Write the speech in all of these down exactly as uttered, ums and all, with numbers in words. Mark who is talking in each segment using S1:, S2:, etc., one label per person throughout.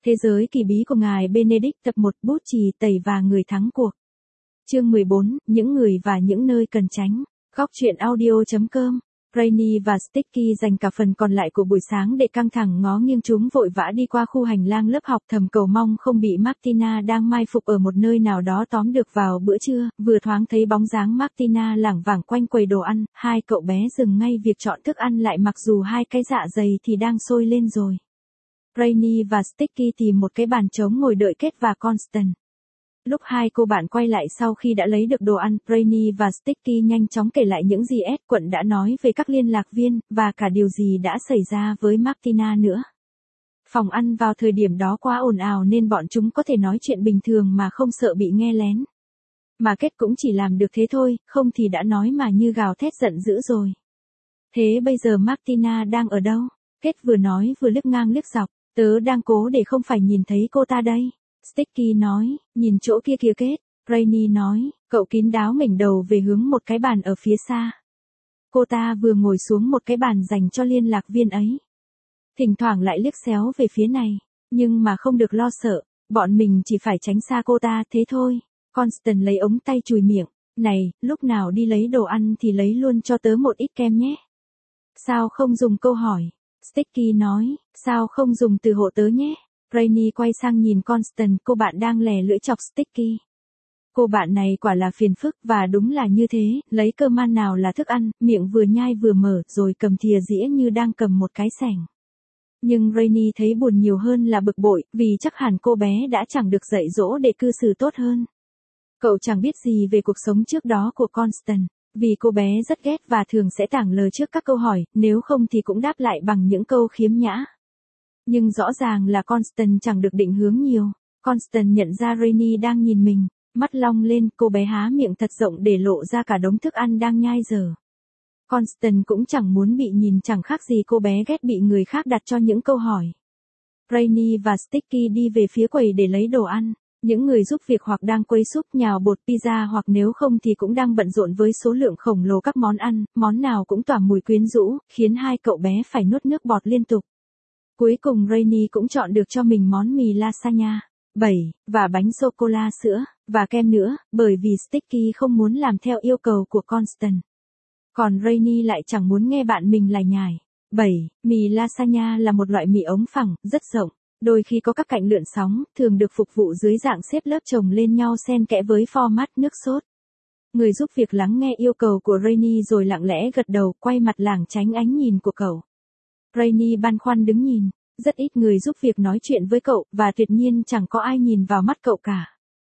S1: Thế giới kỳ bí của ngài Benedict tập một bút chì tẩy và người thắng cuộc. Chương mười bốn, những người và những nơi cần tránh. Góc truyện audio chấm com. Rainy và Sticky dành cả phần còn lại của buổi sáng để căng thẳng ngó nghiêng chúng vội vã đi qua khu hành lang lớp học thầm cầu mong không bị Martina đang mai phục ở một nơi nào đó tóm được vào bữa trưa. Vừa thoáng thấy bóng dáng Martina lảng vảng quanh quầy đồ ăn, hai cậu bé dừng ngay việc chọn thức ăn lại mặc dù hai cái dạ dày thì đang sôi lên rồi. Rainy và Sticky tìm một cái bàn trống ngồi đợi Kate và Constance. Lúc hai cô bạn quay lại sau khi đã lấy được đồ ăn, Rainy và Sticky nhanh chóng kể lại những gì Ed quận đã nói về các liên lạc viên, và cả điều gì đã xảy ra với Martina nữa. Phòng ăn vào thời điểm đó quá ồn ào nên bọn chúng có thể nói chuyện bình thường mà không sợ bị nghe lén. Mà Kate cũng chỉ làm được thế thôi, không thì đã nói mà như gào thét giận dữ rồi. Thế bây giờ Martina đang ở đâu? Kate vừa nói vừa liếc ngang liếc dọc. Tớ đang cố để không phải nhìn thấy cô ta đây. Sticky nói, nhìn chỗ kia kìa Kate. Rainy nói, cậu kín đáo ngoảnh đầu về hướng một cái bàn ở phía xa. Cô ta vừa ngồi xuống một cái bàn dành cho liên lạc viên ấy. Thỉnh thoảng lại liếc xéo về phía này, nhưng mà không được lo sợ, bọn mình chỉ phải tránh xa cô ta thế thôi. Constance lấy ống tay chùi miệng, này, lúc nào đi lấy đồ ăn thì lấy luôn cho tớ một ít kem nhé. Sao không dùng câu hỏi? Sticky nói, sao không dùng từ hộ tớ nhé? Rainy quay sang nhìn Constance, cô bạn đang lè lưỡi chọc Sticky. Cô bạn này quả là phiền phức và đúng là như thế, lấy cơm ăn nào là thức ăn, miệng vừa nhai vừa mở rồi cầm thìa dĩa như đang cầm một cái xẻng. Nhưng Rainy thấy buồn nhiều hơn là bực bội, vì chắc hẳn cô bé đã chẳng được dạy dỗ để cư xử tốt hơn. Cậu chẳng biết gì về cuộc sống trước đó của Constance. Vì cô bé rất ghét và thường sẽ tảng lờ trước các câu hỏi, nếu không thì cũng đáp lại bằng những câu khiếm nhã. Nhưng rõ ràng là Constance chẳng được định hướng nhiều. Constance nhận ra Rainy đang nhìn mình, mắt long lên, cô bé há miệng thật rộng để lộ ra cả đống thức ăn đang nhai dở. Constance cũng chẳng muốn bị nhìn, chẳng khác gì cô bé ghét bị người khác đặt cho những câu hỏi. Rainy và Sticky đi về phía quầy để lấy đồ ăn. Những người giúp việc hoặc đang quấy súp nhào bột pizza hoặc nếu không thì cũng đang bận rộn với số lượng khổng lồ các món ăn, món nào cũng tỏa mùi quyến rũ, khiến hai cậu bé phải nuốt nước bọt liên tục. Cuối cùng Rainy cũng chọn được cho mình món mì lasagna, bảy, và bánh sô-cô-la sữa, và kem nữa, bởi vì Sticky không muốn làm theo yêu cầu của Constance. Còn Rainy lại chẳng muốn nghe bạn mình lải nhải. bảy. Mì lasagna là một loại mì ống phẳng, rất rộng. Đôi khi có các cạnh lượn sóng, thường được phục vụ dưới dạng xếp lớp chồng lên nhau xen kẽ với format nước sốt. Người giúp việc lắng nghe yêu cầu của Rainy rồi lặng lẽ gật đầu, quay mặt lảng tránh ánh nhìn của cậu. Rainy băn khoăn đứng nhìn, rất ít người giúp việc nói chuyện với cậu, và tuyệt nhiên chẳng có ai nhìn vào mắt cậu cả.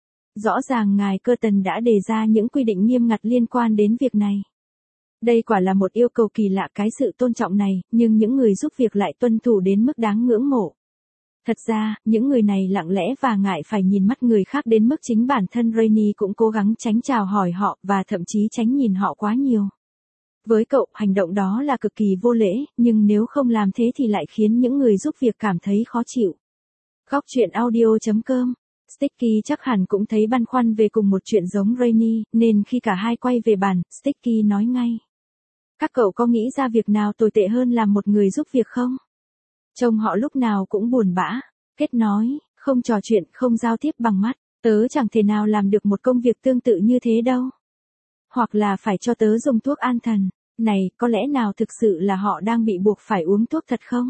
S1: Rõ ràng ngài Curtin đã đề ra những quy định nghiêm ngặt liên quan đến việc này. Đây quả là một yêu cầu kỳ lạ, cái sự tôn trọng này, nhưng những người giúp việc lại tuân thủ đến mức đáng ngưỡng mộ. Thật ra, những người này lặng lẽ và ngại phải nhìn mắt người khác đến mức chính bản thân Rainy cũng cố gắng tránh chào hỏi họ và thậm chí tránh nhìn họ quá nhiều. Với cậu, hành động đó là cực kỳ vô lễ, nhưng nếu không làm thế thì lại khiến những người giúp việc cảm thấy khó chịu. Góc truyện audio chấm com. Sticky chắc hẳn cũng thấy băn khoăn về cùng một chuyện giống Rainy, nên khi cả hai quay về bàn, Sticky nói ngay. Các cậu có nghĩ ra việc nào tồi tệ hơn làm một người giúp việc không? Trông họ lúc nào cũng buồn bã. Kết nói, không trò chuyện, không giao tiếp bằng mắt, tớ chẳng thể nào làm được một công việc tương tự như thế đâu. Hoặc là phải cho tớ dùng thuốc an thần. Này, có lẽ nào thực sự là họ đang bị buộc phải uống thuốc thật không?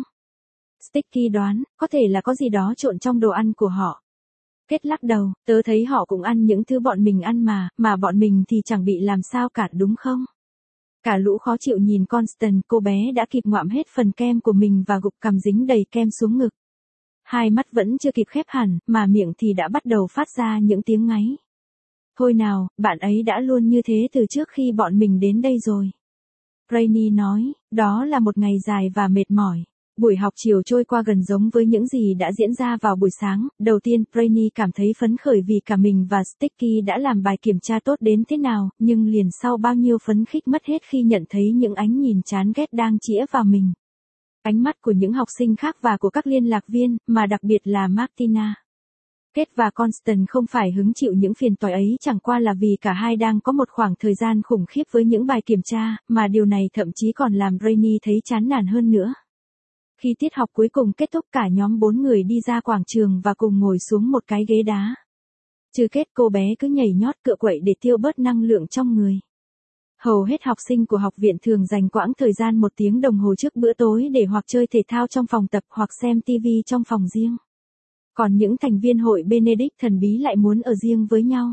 S1: Sticky đoán, có thể là có gì đó trộn trong đồ ăn của họ. Kết lắc đầu, tớ thấy họ cũng ăn những thứ bọn mình ăn mà, mà bọn mình thì chẳng bị làm sao cả, đúng không? Cả lũ khó chịu nhìn Constance, cô bé đã kịp ngoạm hết phần kem của mình và gục cằm dính đầy kem xuống ngực. Hai mắt vẫn chưa kịp khép hẳn, mà miệng thì đã bắt đầu phát ra những tiếng ngáy. Thôi nào, bạn ấy đã luôn như thế từ trước khi bọn mình đến đây rồi. Rainy nói, đó là một ngày dài và mệt mỏi. Buổi học chiều trôi qua gần giống với những gì đã diễn ra vào buổi sáng. Đầu tiên, Rainy cảm thấy phấn khởi vì cả mình và Sticky đã làm bài kiểm tra tốt đến thế nào, nhưng liền sau bao nhiêu phấn khích mất hết khi nhận thấy những ánh nhìn chán ghét đang chĩa vào mình. Ánh mắt của những học sinh khác và của các liên lạc viên, mà đặc biệt là Martina. Kate và Constance không phải hứng chịu những phiền toái ấy chẳng qua là vì cả hai đang có một khoảng thời gian khủng khiếp với những bài kiểm tra, mà điều này thậm chí còn làm Rainy thấy chán nản hơn nữa. Khi tiết học cuối cùng kết thúc cả nhóm bốn người đi ra quảng trường và cùng ngồi xuống một cái ghế đá. Trừ Kết, cô bé cứ nhảy nhót cựa quậy để tiêu bớt năng lượng trong người. Hầu hết học sinh của học viện thường dành quãng thời gian một tiếng đồng hồ trước bữa tối để hoặc chơi thể thao trong phòng tập hoặc xem ti vi trong phòng riêng. Còn những thành viên hội Benedict thần bí lại muốn ở riêng với nhau.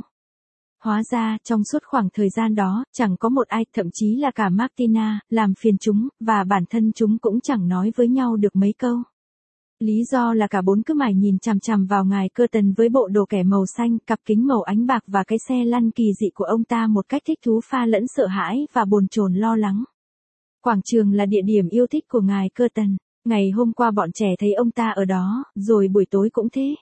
S1: Hóa ra, trong suốt khoảng thời gian đó, chẳng có một ai, thậm chí là cả Martina, làm phiền chúng, và bản thân chúng cũng chẳng nói với nhau được mấy câu. Lý do là cả bốn cứ mải nhìn chằm chằm vào ngài Curtin với bộ đồ kẻ màu xanh, cặp kính màu ánh bạc và cái xe lăn kỳ dị của ông ta một cách thích thú pha lẫn sợ hãi và bồn chồn lo lắng. Quảng trường là địa điểm yêu thích của ngài Curtin. Ngày hôm qua bọn trẻ thấy ông ta ở đó, rồi buổi tối cũng thế.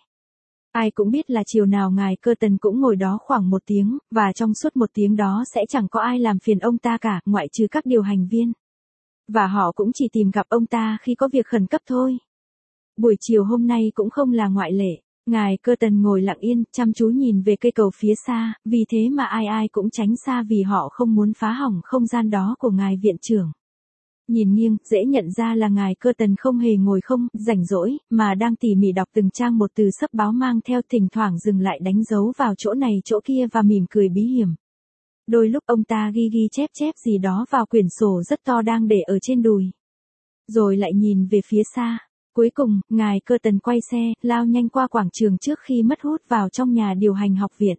S1: Ai cũng biết là chiều nào ngài Curtin cũng ngồi đó khoảng một tiếng, và trong suốt một tiếng đó sẽ chẳng có ai làm phiền ông ta cả, ngoại trừ các điều hành viên. Và họ cũng chỉ tìm gặp ông ta khi có việc khẩn cấp thôi. Buổi chiều hôm nay cũng không là ngoại lệ. Ngài Curtin ngồi lặng yên, chăm chú nhìn về cây cầu phía xa, vì thế mà ai ai cũng tránh xa vì họ không muốn phá hỏng không gian đó của ngài viện trưởng. Nhìn nghiêng, dễ nhận ra là ngài Curtin không hề ngồi không, rảnh rỗi, mà đang tỉ mỉ đọc từng trang một từ sấp báo mang theo, thỉnh thoảng dừng lại đánh dấu vào chỗ này chỗ kia và mỉm cười bí hiểm. Đôi lúc ông ta ghi ghi chép chép gì đó vào quyển sổ rất to đang để ở trên đùi. Rồi lại nhìn về phía xa. Cuối cùng, ngài Curtin quay xe, lao nhanh qua quảng trường trước khi mất hút vào trong nhà điều hành học viện.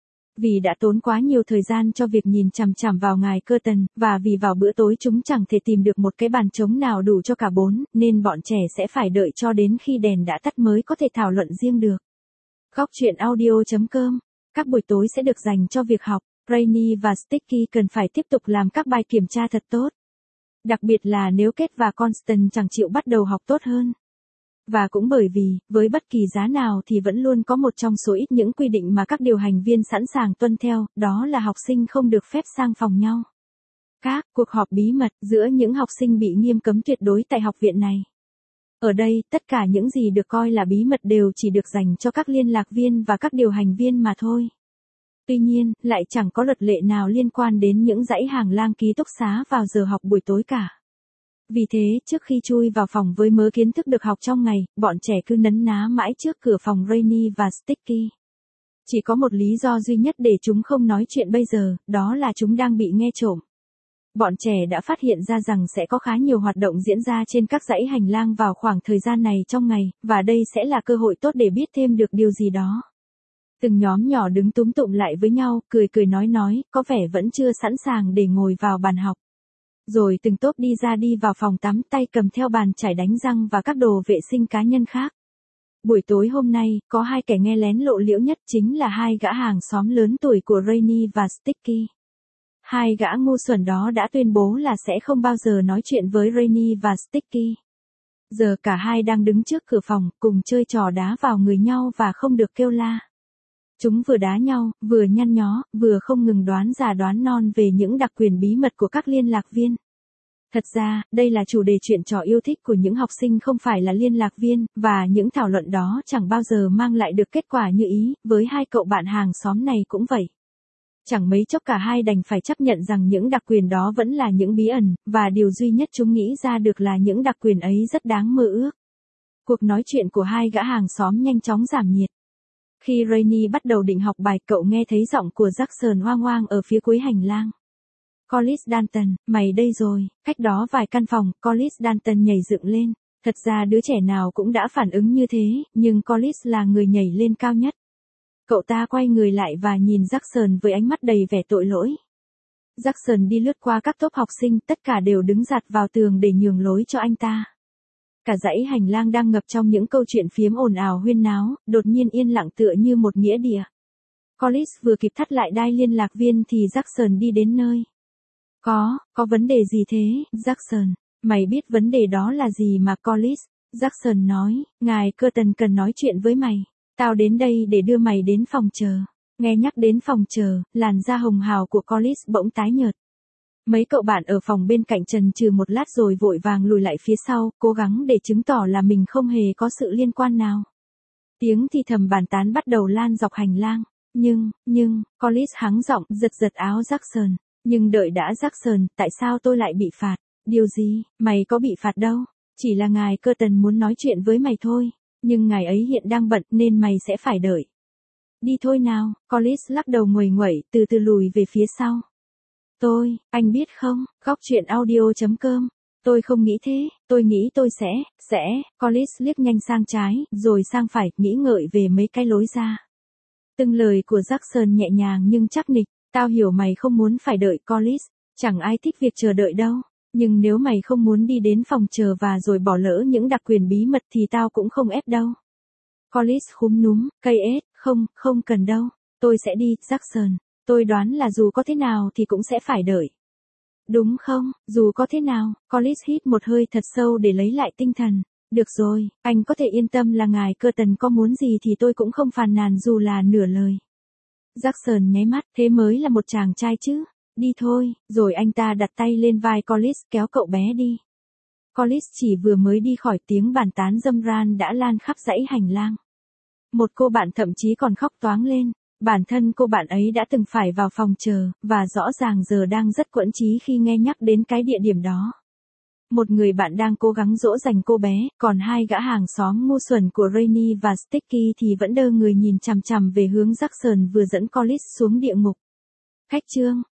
S1: Vì đã tốn quá nhiều thời gian cho việc nhìn chằm chằm vào ngài Curtin, và vì vào bữa tối chúng chẳng thể tìm được một cái bàn trống nào đủ cho cả bốn, nên bọn trẻ sẽ phải đợi cho đến khi đèn đã tắt mới có thể thảo luận riêng được. Góc truyện audio chấm com. Các buổi tối sẽ được dành cho việc học. Rainy và Sticky cần phải tiếp tục làm các bài kiểm tra thật tốt. Đặc biệt là nếu Kết và Constant chẳng chịu bắt đầu học tốt hơn. Và cũng bởi vì, với bất kỳ giá nào thì vẫn luôn có một trong số ít những quy định mà các điều hành viên sẵn sàng tuân theo, đó là học sinh không được phép sang phòng nhau. Các cuộc họp bí mật giữa những học sinh bị nghiêm cấm tuyệt đối tại học viện này. Ở đây, tất cả những gì được coi là bí mật đều chỉ được dành cho các liên lạc viên và các điều hành viên mà thôi. Tuy nhiên, lại chẳng có luật lệ nào liên quan đến những dãy hàng lang ký túc xá vào giờ học buổi tối cả. Vì thế, trước khi chui vào phòng với mớ kiến thức được học trong ngày, bọn trẻ cứ nấn ná mãi trước cửa phòng Rainy và Sticky. Chỉ có một lý do duy nhất để chúng không nói chuyện bây giờ, đó là chúng đang bị nghe trộm. Bọn trẻ đã phát hiện ra rằng sẽ có khá nhiều hoạt động diễn ra trên các dãy hành lang vào khoảng thời gian này trong ngày, và đây sẽ là cơ hội tốt để biết thêm được điều gì đó. Từng nhóm nhỏ đứng túm tụm lại với nhau, cười cười nói nói, có vẻ vẫn chưa sẵn sàng để ngồi vào bàn học. Rồi từng tốp đi ra đi vào phòng tắm, tay cầm theo bàn chải đánh răng và các đồ vệ sinh cá nhân khác. Buổi tối hôm nay, có hai kẻ nghe lén lộ liễu nhất, chính là hai gã hàng xóm lớn tuổi của Rainy và Sticky. Hai gã ngu xuẩn đó đã tuyên bố là sẽ không bao giờ nói chuyện với Rainy và Sticky. Giờ cả hai đang đứng trước cửa phòng, cùng chơi trò đá vào người nhau và không được kêu la. Chúng vừa đá nhau, vừa nhăn nhó, vừa không ngừng đoán già đoán non về những đặc quyền bí mật của các liên lạc viên. Thật ra, đây là chủ đề chuyện trò yêu thích của những học sinh không phải là liên lạc viên, và những thảo luận đó chẳng bao giờ mang lại được kết quả như ý, với hai cậu bạn hàng xóm này cũng vậy. Chẳng mấy chốc cả hai đành phải chấp nhận rằng những đặc quyền đó vẫn là những bí ẩn, và điều duy nhất chúng nghĩ ra được là những đặc quyền ấy rất đáng mơ ước. Cuộc nói chuyện của hai gã hàng xóm nhanh chóng giảm nhiệt. Khi Rainy bắt đầu định học bài, cậu nghe thấy giọng của Jackson hoang hoang ở phía cuối hành lang. Collis Danton, mày đây rồi. Cách đó vài căn phòng, Collis Danton nhảy dựng lên. Thật ra đứa trẻ nào cũng đã phản ứng như thế, nhưng Collis là người nhảy lên cao nhất. Cậu ta quay người lại và nhìn Jackson với ánh mắt đầy vẻ tội lỗi. Jackson đi lướt qua các tốp học sinh, tất cả đều đứng dạt vào tường để nhường lối cho anh ta. Cả dãy hành lang đang ngập trong những câu chuyện phiếm ồn ào huyên náo, đột nhiên yên lặng tựa như một nghĩa địa. Collis vừa kịp thắt lại đai liên lạc viên thì Jackson đi đến nơi. Có, có vấn đề gì thế, Jackson? Mày biết vấn đề đó là gì mà Collis? Jackson nói, ngài Curtin cần nói chuyện với mày. Tao đến đây để đưa mày đến phòng chờ. Nghe nhắc đến phòng chờ, làn da hồng hào của Collis bỗng tái nhợt. Mấy cậu bạn ở phòng bên cạnh chần chừ một lát rồi vội vàng lùi lại phía sau, cố gắng để chứng tỏ là mình không hề có sự liên quan nào. Tiếng thì thầm bàn tán bắt đầu lan dọc hành lang. Nhưng, nhưng, Collis hắng giọng, giật giật áo Jackson. Nhưng đợi đã Jackson, tại sao tôi lại bị phạt? Điều gì? Mày có bị phạt đâu. Chỉ là ngài Curtin muốn nói chuyện với mày thôi, nhưng ngài ấy hiện đang bận nên mày sẽ phải đợi. Đi thôi nào, Collis lắc đầu nguầy nguẩy, từ từ lùi về phía sau. Tôi, anh biết không, góc chuyện audio.com. Tôi không nghĩ thế, tôi nghĩ tôi sẽ, sẽ, Collis liếc nhanh sang trái, rồi sang phải, nghĩ ngợi về mấy cái lối ra. Từng lời của Jackson nhẹ nhàng nhưng chắc nịch, tao hiểu mày không muốn phải đợi Collis, chẳng ai thích việc chờ đợi đâu, nhưng nếu mày không muốn đi đến phòng chờ và rồi bỏ lỡ những đặc quyền bí mật thì tao cũng không ép đâu. Collis khúm núm, cây ết, không, không cần đâu, tôi sẽ đi, Jackson, tôi đoán là dù có thế nào thì cũng sẽ phải đợi. Đúng không, dù có thế nào, Collis hít một hơi thật sâu để lấy lại tinh thần. Được rồi, anh có thể yên tâm là ngài Curtin có muốn gì thì tôi cũng không phàn nàn dù là nửa lời. Jackson nháy mắt, thế mới là một chàng trai chứ. Đi thôi, rồi anh ta đặt tay lên vai Collis kéo cậu bé đi. Collis chỉ vừa mới đi khỏi tiếng bàn tán râm ran đã lan khắp dãy hành lang. Một cô bạn thậm chí còn khóc toáng lên. Bản thân cô bạn ấy đã từng phải vào phòng chờ, và rõ ràng giờ đang rất quẫn trí khi nghe nhắc đến cái địa điểm đó. Một người bạn đang cố gắng dỗ dành cô bé, còn hai gã hàng xóm ngu xuẩn của Rainy và Sticky thì vẫn đơ người nhìn chằm chằm về hướng Jackson vừa dẫn Collis xuống địa ngục. Khách trương,